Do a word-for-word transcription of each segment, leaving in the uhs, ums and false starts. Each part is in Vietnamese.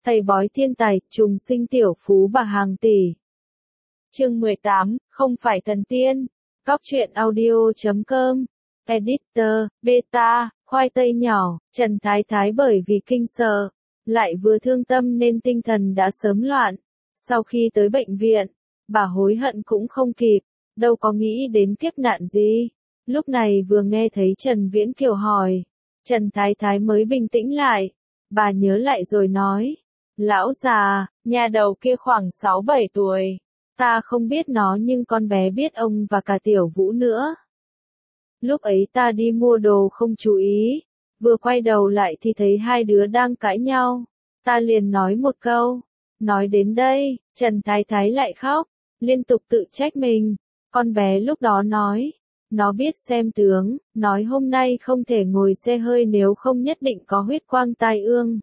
thầy bói thiên tài, trùng sinh tiểu phú bà hàng tỷ. Chương mười tám, không phải thần tiên. Góc truyện audio chấm com. Editor, beta, khoai tây nhỏ, Trần Thái Thái bởi vì kinh sợ, lại vừa thương tâm nên tinh thần đã sớm loạn. Sau khi tới bệnh viện, bà hối hận cũng không kịp, đâu có nghĩ đến kiếp nạn gì. Lúc này vừa nghe thấy Trần Viễn Kiều hỏi, Trần Thái Thái mới bình tĩnh lại. Bà nhớ lại rồi nói, lão già, nhà đầu kia khoảng sáu bảy tuổi. Ta không biết nó nhưng con bé biết ông và cả Tiểu Vũ nữa. Lúc ấy ta đi mua đồ không chú ý, vừa quay đầu lại thì thấy hai đứa đang cãi nhau. Ta liền nói một câu. Nói đến đây, Trần Thái Thái lại khóc, liên tục tự trách mình. Con bé lúc đó nói, nó biết xem tướng, nói hôm nay không thể ngồi xe hơi nếu không nhất định có huyết quang tai ương.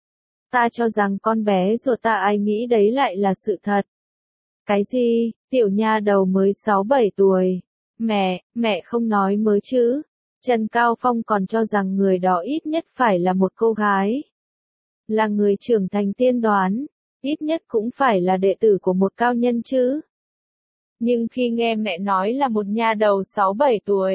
Ta cho rằng con bé ruột ta ai nghĩ đấy lại là sự thật. Cái gì, tiểu nha đầu mới sáu bảy tuổi. Mẹ, mẹ không nói mới chứ. Trần Cao Phong còn cho rằng người đó ít nhất phải là một cô gái. Là người trưởng thành tiên đoán, ít nhất cũng phải là đệ tử của một cao nhân chứ. Nhưng khi nghe mẹ nói là một nha đầu sáu bảy tuổi,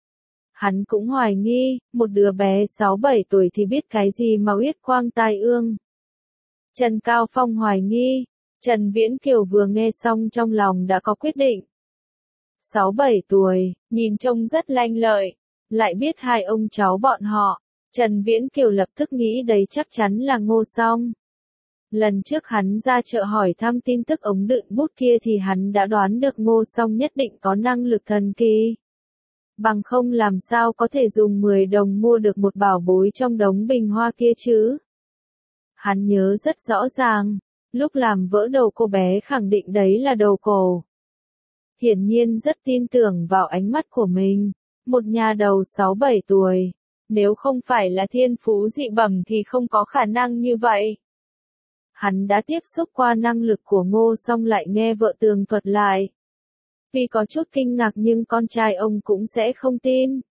hắn cũng hoài nghi, một đứa bé sáu bảy tuổi thì biết cái gì mà huyết quang tai ương. Trần Cao Phong hoài nghi, Trần Viễn Kiều vừa nghe xong trong lòng đã có quyết định. sáu bảy tuổi, nhìn trông rất lanh lợi, lại biết hai ông cháu bọn họ, Trần Viễn Kiều lập tức nghĩ đấy chắc chắn là Ngô Song. Lần trước hắn ra chợ hỏi thăm tin tức ống đựng bút kia thì hắn đã đoán được Ngô Song nhất định có năng lực thần kỳ. Bằng không làm sao có thể dùng mười đồng mua được một bảo bối trong đống bình hoa kia chứ. Hắn nhớ rất rõ ràng, lúc làm vỡ đầu cô bé khẳng định đấy là đầu cổ. Hiển nhiên rất tin tưởng vào ánh mắt của mình, một nhà đầu sáu bảy tuổi, nếu không phải là thiên phú dị bẩm thì không có khả năng như vậy. Hắn đã tiếp xúc qua năng lực của Ngô Song lại nghe vợ tường thuật lại. Vì có chút kinh ngạc nhưng con trai ông cũng sẽ không tin.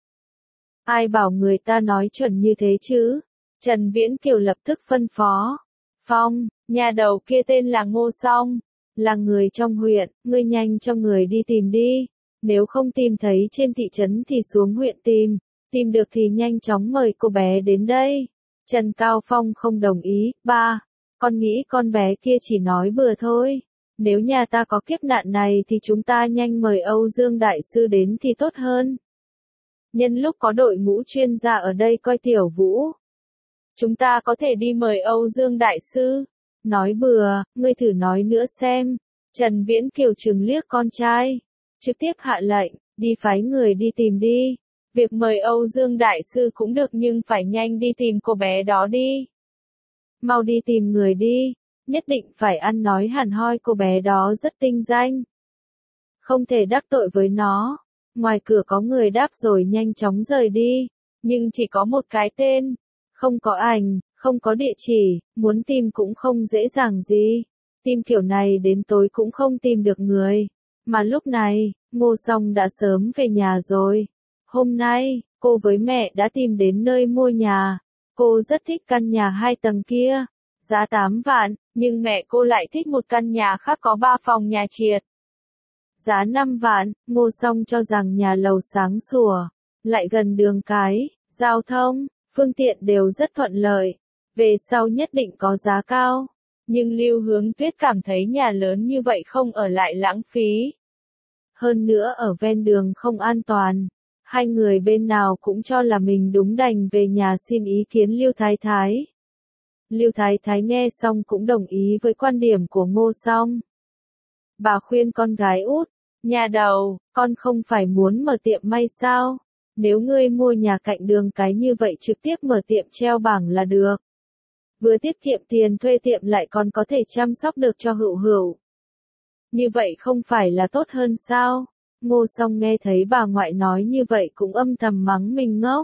Ai bảo người ta nói chuẩn như thế chứ? Trần Viễn Kiều lập tức phân phó. Phong, nhà đầu kia tên là Ngô Song, là người trong huyện, ngươi nhanh cho người đi tìm đi. Nếu không tìm thấy trên thị trấn thì xuống huyện tìm, tìm được thì nhanh chóng mời cô bé đến đây. Trần Cao Phong không đồng ý. Ba, con nghĩ con bé kia chỉ nói bừa thôi. Nếu nhà ta có kiếp nạn này thì chúng ta nhanh mời Âu Dương Đại Sư đến thì tốt hơn. Nhân lúc có đội ngũ chuyên gia ở đây coi Tiểu Vũ, chúng ta có thể đi mời Âu Dương Đại Sư. Nói bừa, ngươi thử nói nữa xem. Trần Viễn Kiều trừng liếc con trai, trực tiếp hạ lệnh, đi phái người đi tìm đi. Việc mời Âu Dương Đại Sư cũng được nhưng phải nhanh đi tìm cô bé đó đi. Mau đi tìm người đi, nhất định phải ăn nói hẳn hoi cô bé đó rất tinh danh. Không thể đắc tội với nó. Ngoài cửa có người đáp rồi nhanh chóng rời đi, nhưng chỉ có một cái tên, không có ảnh, không có địa chỉ, muốn tìm cũng không dễ dàng gì. Tìm kiểu này đến tối cũng không tìm được người. Mà lúc này, Ngô Song đã sớm về nhà rồi. Hôm nay, cô với mẹ đã tìm đến nơi mua nhà. Cô rất thích căn nhà hai tầng kia, giá tám vạn, nhưng mẹ cô lại thích một căn nhà khác có ba phòng nhà trệt. Giá năm vạn, Ngô Song cho rằng nhà lầu sáng sủa, lại gần đường cái, giao thông, phương tiện đều rất thuận lợi, về sau nhất định có giá cao. Nhưng Lưu Hướng Tuyết cảm thấy nhà lớn như vậy không ở lại lãng phí. Hơn nữa ở ven đường không an toàn. Hai người bên nào cũng cho là mình đúng đành về nhà xin ý kiến Lưu Thái Thái. Lưu Thái Thái nghe xong cũng đồng ý với quan điểm của Ngô Song. Bà khuyên con gái út, nhà đầu, con không phải muốn mở tiệm may sao? Nếu ngươi mua nhà cạnh đường cái như vậy trực tiếp mở tiệm treo bảng là được. Vừa tiết kiệm tiền thuê tiệm lại còn có thể chăm sóc được cho Hữu Hữu. Như vậy không phải là tốt hơn sao? Ngô Song nghe thấy bà ngoại nói như vậy cũng âm thầm mắng mình ngốc.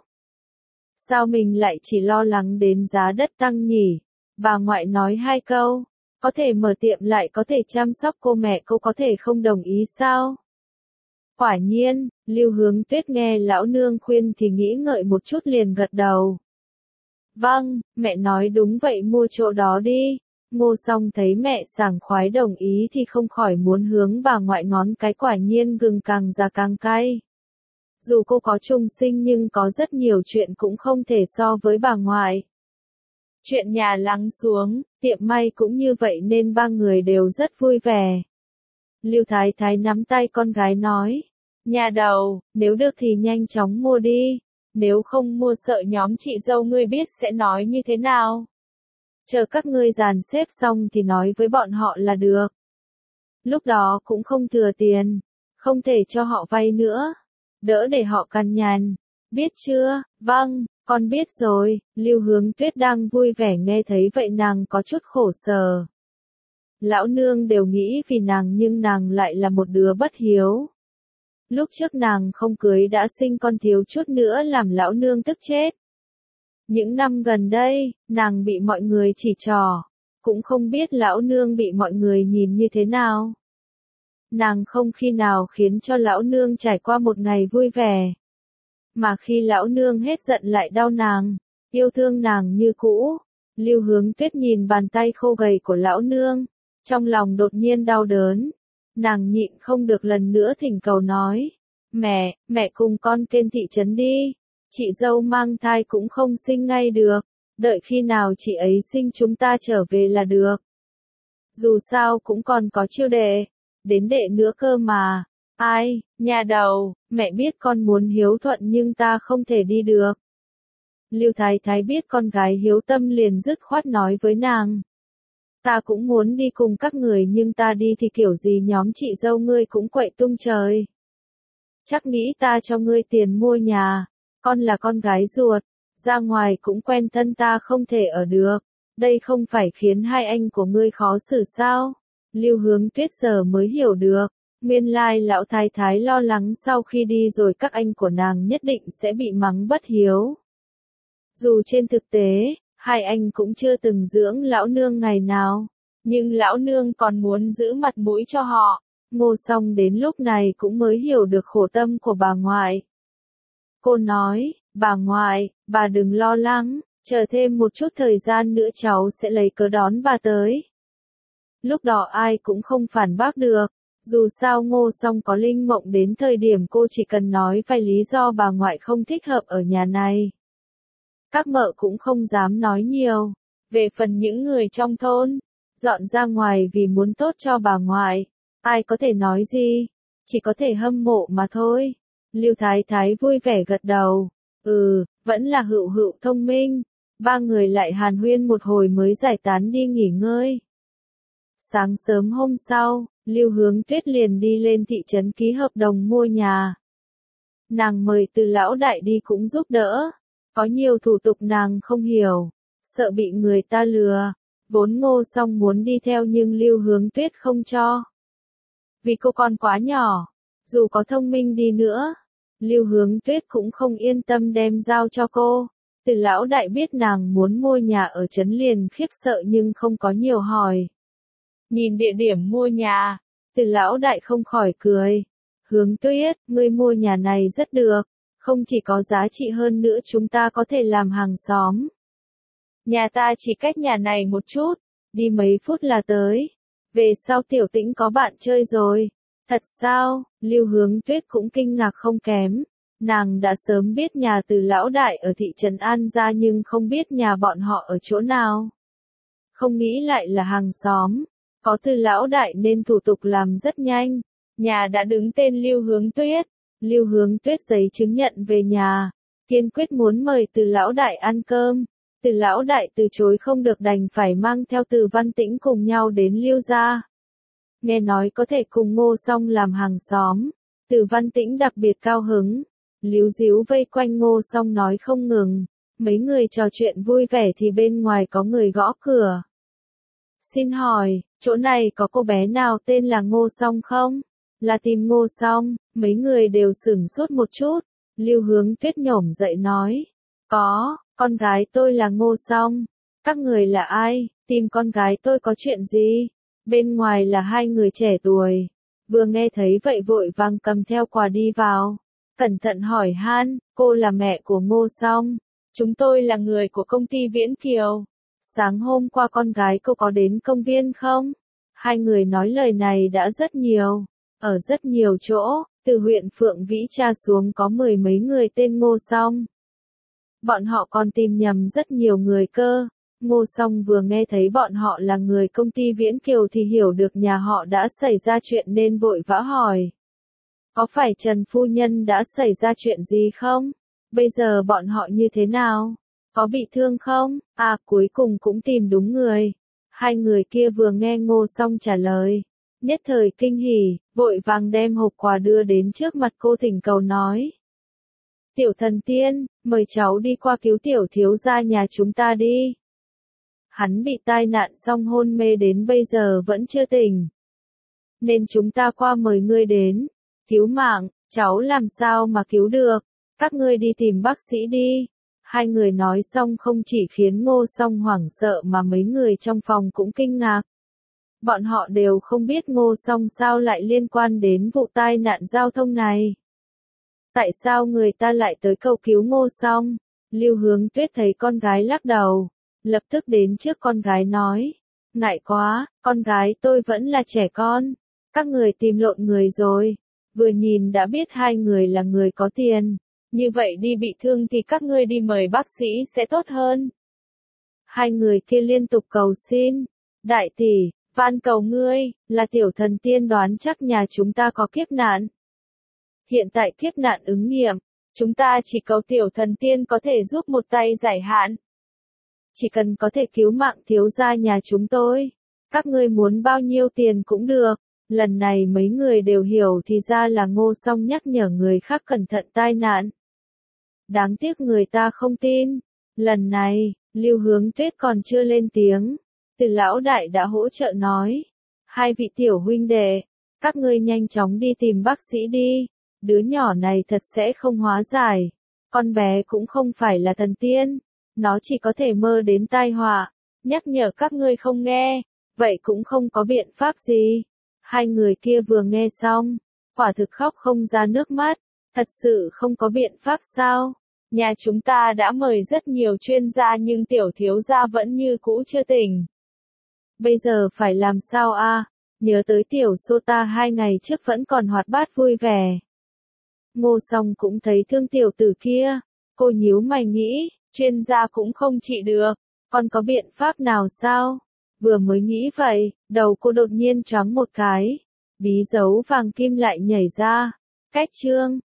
Sao mình lại chỉ lo lắng đến giá đất tăng nhỉ? Bà ngoại nói hai câu, có thể mở tiệm lại có thể chăm sóc cô mẹ cô có thể không đồng ý sao? Quả nhiên, Lưu Hướng Tuyết nghe lão nương khuyên thì nghĩ ngợi một chút liền gật đầu. Vâng, mẹ nói đúng vậy mua chỗ đó đi. Ngô Song thấy mẹ sảng khoái đồng ý thì không khỏi muốn hướng bà ngoại ngón cái, quả nhiên gừng càng già càng cay. Dù cô có trùng sinh nhưng có rất nhiều chuyện cũng không thể so với bà ngoại. Chuyện nhà lắng xuống, tiệm may cũng như vậy nên ba người đều rất vui vẻ. Lưu Thái Thái nắm tay con gái nói, nhà đầu, nếu được thì nhanh chóng mua đi, nếu không mua sợ nhóm chị dâu ngươi biết sẽ nói như thế nào. Chờ các ngươi dàn xếp xong thì nói với bọn họ là được. Lúc đó cũng không thừa tiền, không thể cho họ vay nữa, đỡ để họ cằn nhằn, biết chưa? Vâng, con biết rồi. Lưu Hướng Tuyết đang vui vẻ nghe thấy vậy nàng có chút khổ sở. Lão nương đều nghĩ vì nàng nhưng nàng lại là một đứa bất hiếu. Lúc trước nàng không cưới đã sinh con thiếu chút nữa làm lão nương tức chết. Những năm gần đây, nàng bị mọi người chỉ trỏ, cũng không biết lão nương bị mọi người nhìn như thế nào. Nàng không khi nào khiến cho lão nương trải qua một ngày vui vẻ. Mà khi lão nương hết giận lại đau nàng, yêu thương nàng như cũ. Lưu Hướng Tuyết nhìn bàn tay khô gầy của lão nương, trong lòng đột nhiên đau đớn. Nàng nhịn không được lần nữa thỉnh cầu nói, mẹ, mẹ cùng con lên thị trấn đi. Chị dâu mang thai cũng không sinh ngay được, đợi khi nào chị ấy sinh chúng ta trở về là được. Dù sao cũng còn có chiêu đệ, đến đệ nữa cơ mà. Ai, nhà đầu, mẹ biết con muốn hiếu thuận nhưng ta không thể đi được. Lưu Thái Thái biết con gái hiếu tâm liền dứt khoát nói với nàng. Ta cũng muốn đi cùng các người nhưng ta đi thì kiểu gì nhóm chị dâu ngươi cũng quậy tung trời. Chắc nghĩ ta cho ngươi tiền mua nhà, con là con gái ruột, ra ngoài cũng quen thân ta không thể ở được. Đây không phải khiến hai anh của ngươi khó xử sao? Lưu Hướng Tuyết giờ mới hiểu được. Nguyên lai lão thái thái lo lắng sau khi đi rồi các anh của nàng nhất định sẽ bị mắng bất hiếu. Dù trên thực tế, hai anh cũng chưa từng dưỡng lão nương ngày nào, nhưng lão nương còn muốn giữ mặt mũi cho họ. Ngô Song đến lúc này cũng mới hiểu được khổ tâm của bà ngoại. Cô nói, bà ngoại, bà đừng lo lắng, chờ thêm một chút thời gian nữa cháu sẽ lấy cớ đón bà tới. Lúc đó ai cũng không phản bác được. Dù sao Ngô Song có linh mộng đến thời điểm cô chỉ cần nói vài lý do bà ngoại không thích hợp ở nhà này. Các mợ cũng không dám nói nhiều. Về phần những người trong thôn, dọn ra ngoài vì muốn tốt cho bà ngoại, ai có thể nói gì, chỉ có thể hâm mộ mà thôi. Lưu Thái Thái vui vẻ gật đầu, ừ, vẫn là Hựu Hựu thông minh. Ba người lại hàn huyên một hồi mới giải tán đi nghỉ ngơi. Sáng sớm hôm sau, Lưu Hướng Tuyết liền đi lên thị trấn ký hợp đồng mua nhà. Nàng mời Từ lão đại đi cũng giúp đỡ. Có nhiều thủ tục nàng không hiểu, sợ bị người ta lừa. Vốn Ngô Song muốn đi theo nhưng Lưu Hướng Tuyết không cho. Vì cô còn quá nhỏ, dù có thông minh đi nữa, Lưu Hướng Tuyết cũng không yên tâm đem giao cho cô. Từ lão đại biết nàng muốn mua nhà ở trấn liền khiếp sợ nhưng không có nhiều hỏi. Nhìn địa điểm mua nhà, Từ lão đại không khỏi cười. Hướng Tuyết, ngươi mua nhà này rất được, không chỉ có giá trị hơn nữa chúng ta có thể làm hàng xóm. Nhà ta chỉ cách nhà này một chút, đi mấy phút là tới. Về sau Tiểu Tĩnh có bạn chơi rồi. Thật sao? Lưu Hướng Tuyết cũng kinh ngạc không kém. Nàng đã sớm biết nhà Từ lão đại ở thị trấn An Gia nhưng không biết nhà bọn họ ở chỗ nào. Không nghĩ lại là hàng xóm. Có Từ lão đại nên thủ tục làm rất nhanh. Nhà đã đứng tên Lưu Hướng Tuyết. Lưu Hướng Tuyết giấy chứng nhận về nhà, kiên quyết muốn mời Từ lão đại ăn cơm. Từ lão đại từ chối không được đành phải mang theo Từ Văn Tĩnh cùng nhau đến Lưu gia. Nghe nói có thể cùng Ngô Song làm hàng xóm, Từ Văn Tĩnh đặc biệt cao hứng. Líu díu vây quanh Ngô Song nói không ngừng. Mấy người trò chuyện vui vẻ thì bên ngoài có người gõ cửa. Xin hỏi, chỗ này có cô bé nào tên là Ngô Song không? Là tìm Ngô Song. Mấy người đều sửng sốt một chút. Lưu Hướng Tuyết nhổm dậy nói. Có, con gái tôi là Ngô Song. Các người là ai? Tìm con gái tôi có chuyện gì? Bên ngoài là hai người trẻ tuổi. Vừa nghe thấy vậy vội vàng cầm theo quà đi vào. Cẩn thận hỏi han, cô là mẹ của Ngô Song. Chúng tôi là người của công ty Viễn Kiều. sáng hôm qua con gái cô có đến công viên không? Hai người nói lời này đã rất nhiều. Ở rất nhiều chỗ, từ huyện Phượng Vĩ tra xuống có mười mấy người tên Ngô Song. Bọn họ còn tìm nhầm rất nhiều người cơ. Ngô Song vừa nghe thấy bọn họ là người công ty Viễn Kiều thì hiểu được nhà họ đã xảy ra chuyện nên vội vã hỏi. Có phải Trần Phu Nhân đã xảy ra chuyện gì không? Bây giờ bọn họ như thế nào? Có bị thương không? À, cuối cùng cũng tìm đúng người. Hai người kia vừa nghe Ngô Song trả lời, nhất thời kinh hỉ, vội vàng đem hộp quà đưa đến trước mặt cô thỉnh cầu nói. Tiểu thần tiên, mời cháu đi qua cứu tiểu thiếu gia nhà chúng ta đi. Hắn bị tai nạn xong hôn mê đến bây giờ vẫn chưa tỉnh. Nên chúng ta qua mời ngươi đến. Cứu mạng, cháu làm sao mà cứu được. Các ngươi đi tìm bác sĩ đi. Hai người nói xong không chỉ khiến Ngô Song hoảng sợ mà mấy người trong phòng cũng kinh ngạc. Bọn họ đều không biết Ngô Song sao lại liên quan đến vụ tai nạn giao thông này. Tại sao người ta lại tới cầu cứu Ngô Song? Lưu Hướng Tuyết thấy con gái lắc đầu, lập tức đến trước con gái nói. Ngại quá, con gái tôi vẫn là trẻ con. Các người tìm lộn người rồi. Vừa nhìn đã biết hai người là người có tiền. Như vậy đi bị thương thì các ngươi đi mời bác sĩ sẽ tốt hơn. Hai người kia liên tục cầu xin. Đại tỷ, van cầu ngươi, là tiểu thần tiên đoán chắc nhà chúng ta có kiếp nạn. Hiện tại kiếp nạn ứng nghiệm, chúng ta chỉ cầu tiểu thần tiên có thể giúp một tay giải hạn. Chỉ cần có thể cứu mạng thiếu gia nhà chúng tôi, các ngươi muốn bao nhiêu tiền cũng được. Lần này mấy người đều hiểu thì ra là Ngô Song nhắc nhở người khác cẩn thận tai nạn. Đáng tiếc người ta không tin. Lần này, Lưu Hướng Tuyết còn chưa lên tiếng. Từ lão đại đã hỗ trợ nói. Hai vị tiểu huynh đệ, các ngươi nhanh chóng đi tìm bác sĩ đi. Đứa nhỏ này thật sẽ không hóa giải. Con bé cũng không phải là thần tiên. Nó chỉ có thể mơ đến tai họa. Nhắc nhở các ngươi không nghe. Vậy cũng không có biện pháp gì. Hai người kia vừa nghe xong, quả thực khóc không ra nước mắt. Thật sự không có biện pháp sao? Nhà chúng ta đã mời rất nhiều chuyên gia nhưng tiểu thiếu gia vẫn như cũ chưa tỉnh. Bây giờ phải làm sao a? Nhớ tới tiểu Sota hai ngày trước vẫn còn hoạt bát vui vẻ. Ngô Song cũng thấy thương tiểu tử kia. Cô nhíu mày nghĩ, chuyên gia cũng không trị được. Còn có biện pháp nào sao? Vừa mới nghĩ vậy, đầu cô đột nhiên choáng một cái. Bí dấu vàng kim lại nhảy ra. Cách chương